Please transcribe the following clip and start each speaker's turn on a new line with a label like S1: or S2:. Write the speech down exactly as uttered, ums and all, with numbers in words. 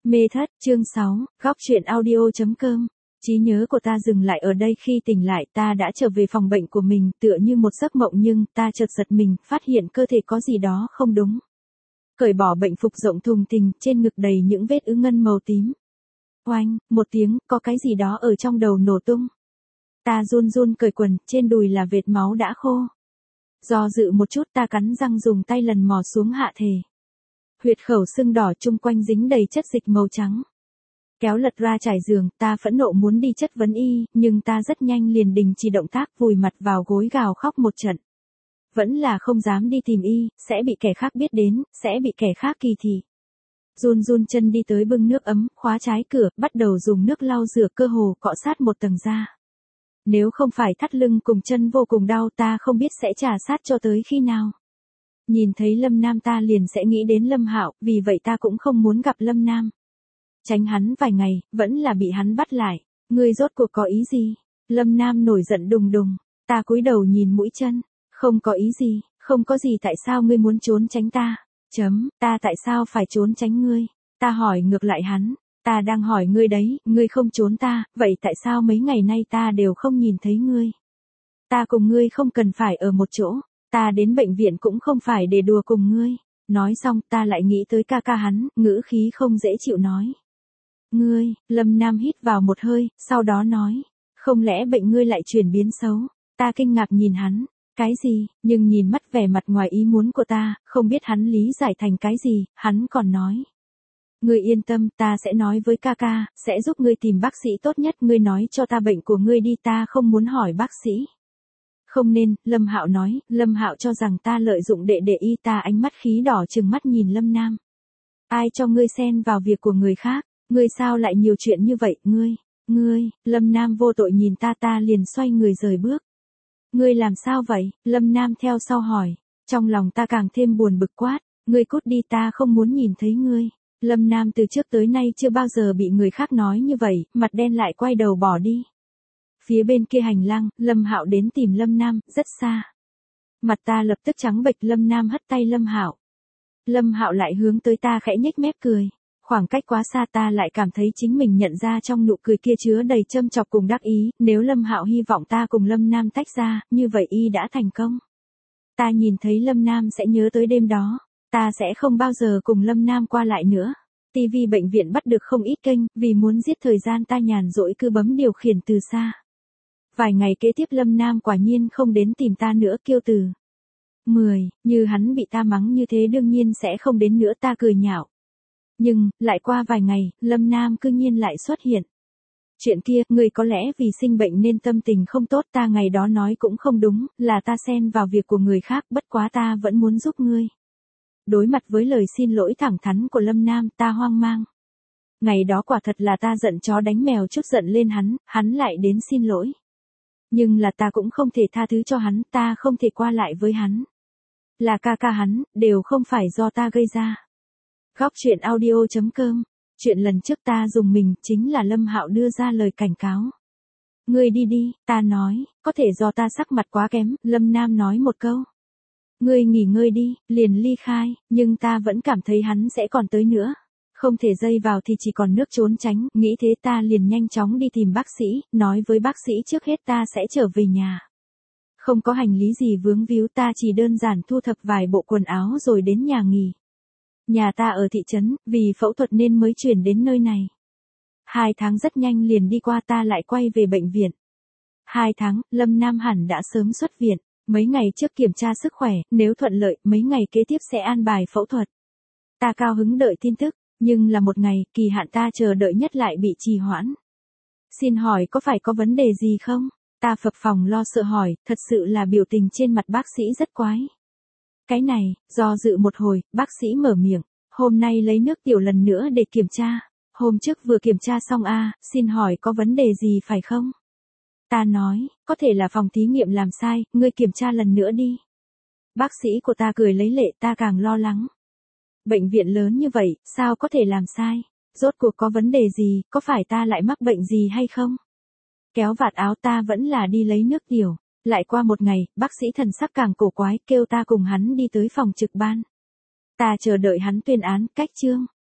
S1: Mê thất, chương sáu, góc truyện audio.com. Trí nhớ của ta dừng lại ở đây, khi tỉnh lại ta đã trở về phòng bệnh của mình, tựa như một giấc mộng, nhưng ta chợt giật mình, phát hiện cơ thể có gì đó không đúng. Cởi bỏ bệnh phục rộng thùng thình, trên ngực đầy những vết ứ ngân màu tím. Oanh, một tiếng, có cái gì đó ở trong đầu nổ tung. Ta run run cởi quần, trên đùi là vệt máu đã khô. Do dự một chút, ta cắn răng dùng tay lần mò xuống hạ thể. Huyệt khẩu sưng đỏ, chung quanh dính đầy chất dịch màu trắng. Kéo lật ra trải giường, ta phẫn nộ muốn đi chất vấn y, nhưng ta rất nhanh liền đình chỉ động tác, vùi mặt vào gối gào khóc một trận. Vẫn là không dám đi tìm y, sẽ bị kẻ khác biết đến, sẽ bị kẻ khác kỳ thị. Run run chân đi tới bưng nước ấm, khóa trái cửa, bắt đầu dùng nước lau rửa, cơ hồ cọ sát một tầng da. Nếu không phải thắt lưng cùng chân vô cùng đau, ta không biết sẽ trả sát cho tới khi nào. Nhìn thấy Lâm Nam ta liền sẽ nghĩ đến Lâm Hạo, vì vậy ta cũng không muốn gặp Lâm Nam. Tránh hắn vài ngày, vẫn là bị hắn bắt lại. Ngươi rốt cuộc có ý gì? Lâm Nam nổi giận đùng đùng. Ta cúi đầu nhìn mũi chân. Không có ý gì, không có gì, tại sao ngươi muốn trốn tránh ta? Chấm, ta tại sao phải trốn tránh ngươi? Ta hỏi ngược lại hắn. Ta đang hỏi ngươi đấy, ngươi không trốn ta, vậy tại sao mấy ngày nay ta đều không nhìn thấy ngươi? Ta cùng ngươi không cần phải ở một chỗ. Ta đến bệnh viện cũng không phải để đùa cùng ngươi. Nói xong ta lại nghĩ tới ca ca hắn, ngữ khí không dễ chịu nói. Ngươi, Lâm Nam hít vào một hơi, sau đó nói. Không lẽ bệnh ngươi lại chuyển biến xấu? Ta kinh ngạc nhìn hắn. Cái gì? Nhưng nhìn mắt vẻ mặt ngoài ý muốn của ta, không biết hắn lý giải thành cái gì, hắn còn nói. Ngươi yên tâm, ta sẽ nói với ca ca, sẽ giúp ngươi tìm bác sĩ tốt nhất, ngươi nói cho ta bệnh của ngươi đi, ta không muốn hỏi bác sĩ. Không nên, Lâm Hạo nói, Lâm Hạo cho rằng ta lợi dụng đệ đệ y, ta ánh mắt khí đỏ trừng mắt nhìn Lâm Nam. Ai cho ngươi xen vào việc của người khác, ngươi sao lại nhiều chuyện như vậy, ngươi, ngươi, Lâm Nam vô tội nhìn ta, ta liền xoay người rời bước. Ngươi làm sao vậy? Lâm Nam theo sau hỏi, trong lòng ta càng thêm buồn bực quát, ngươi cút đi, ta không muốn nhìn thấy ngươi. Lâm Nam từ trước tới nay chưa bao giờ bị người khác nói như vậy, mặt đen lại quay đầu bỏ đi. Phía bên kia hành lang, Lâm Hạo đến tìm Lâm Nam, rất xa. Mặt ta lập tức trắng bệch, Lâm Nam hất tay Lâm Hạo. Lâm Hạo lại hướng tới ta khẽ nhếch mép cười. Khoảng cách quá xa, ta lại cảm thấy chính mình nhận ra trong nụ cười kia chứa đầy châm chọc cùng đắc ý, nếu Lâm Hạo hy vọng ta cùng Lâm Nam tách ra, như vậy y đã thành công. Ta nhìn thấy Lâm Nam sẽ nhớ tới đêm đó, ta sẽ không bao giờ cùng Lâm Nam qua lại nữa. ti vi bệnh viện bắt được không ít kênh, vì muốn giết thời gian ta nhàn rỗi cứ bấm điều khiển từ xa. Vài ngày kế tiếp Lâm Nam quả nhiên không đến tìm ta nữa, kiêu từ. mười, như hắn bị ta mắng như thế đương nhiên sẽ không đến nữa, ta cười nhạo. Nhưng, lại qua vài ngày, Lâm Nam cư nhiên lại xuất hiện. Chuyện kia, ngươi có lẽ vì sinh bệnh nên tâm tình không tốt, ta ngày đó nói cũng không đúng, là ta xen vào việc của người khác, bất quá ta vẫn muốn giúp ngươi. Đối mặt với lời xin lỗi thẳng thắn của Lâm Nam, ta hoang mang. Ngày đó quả thật là ta giận chó đánh mèo, chút giận lên hắn, hắn lại đến xin lỗi. Nhưng là ta cũng không thể tha thứ cho hắn, ta không thể qua lại với hắn. Là ca ca hắn, đều không phải do ta gây ra. Góc truyện audio.com. Chuyện lần trước ta dùng mình, chính là Lâm Hạo đưa ra lời cảnh cáo. Ngươi đi đi, ta nói, có thể do ta sắc mặt quá kém, Lâm Nam nói một câu. Ngươi nghỉ ngơi đi, liền ly khai, nhưng ta vẫn cảm thấy hắn sẽ còn tới nữa. Không thể dây vào thì chỉ còn nước trốn tránh, nghĩ thế ta liền nhanh chóng đi tìm bác sĩ, nói với bác sĩ trước hết ta sẽ trở về nhà. Không có hành lý gì vướng víu, ta chỉ đơn giản thu thập vài bộ quần áo rồi đến nhà nghỉ. Nhà ta ở thị trấn, vì phẫu thuật nên mới chuyển đến nơi này. Hai tháng rất nhanh liền đi qua, ta lại quay về bệnh viện. Hai tháng, Lâm Nam hẳn đã sớm xuất viện. Mấy ngày trước kiểm tra sức khỏe, nếu thuận lợi, mấy ngày kế tiếp sẽ an bài phẫu thuật. Ta cao hứng đợi tin tức, nhưng là một ngày, kỳ hạn ta chờ đợi nhất lại bị trì hoãn. Xin hỏi có phải có vấn đề gì không? Ta phập phồng lo sợ hỏi, thật sự là biểu tình trên mặt bác sĩ rất quái. Cái này, do dự một hồi, bác sĩ mở miệng, hôm nay lấy nước tiểu lần nữa để kiểm tra. Hôm trước vừa kiểm tra xong a, à, xin hỏi có vấn đề gì phải không? Ta nói, có thể là phòng thí nghiệm làm sai, ngươi kiểm tra lần nữa đi. Bác sĩ của ta cười lấy lệ, ta càng lo lắng. Bệnh viện lớn như vậy, sao có thể làm sai? Rốt cuộc có vấn đề gì, có phải ta lại mắc bệnh gì hay không? Kéo vạt áo, ta vẫn là đi lấy nước tiểu. Lại qua một ngày, bác sĩ thần sắc càng cổ quái, kêu ta cùng hắn đi tới phòng trực ban. Ta chờ đợi hắn tuyên án, cách chương.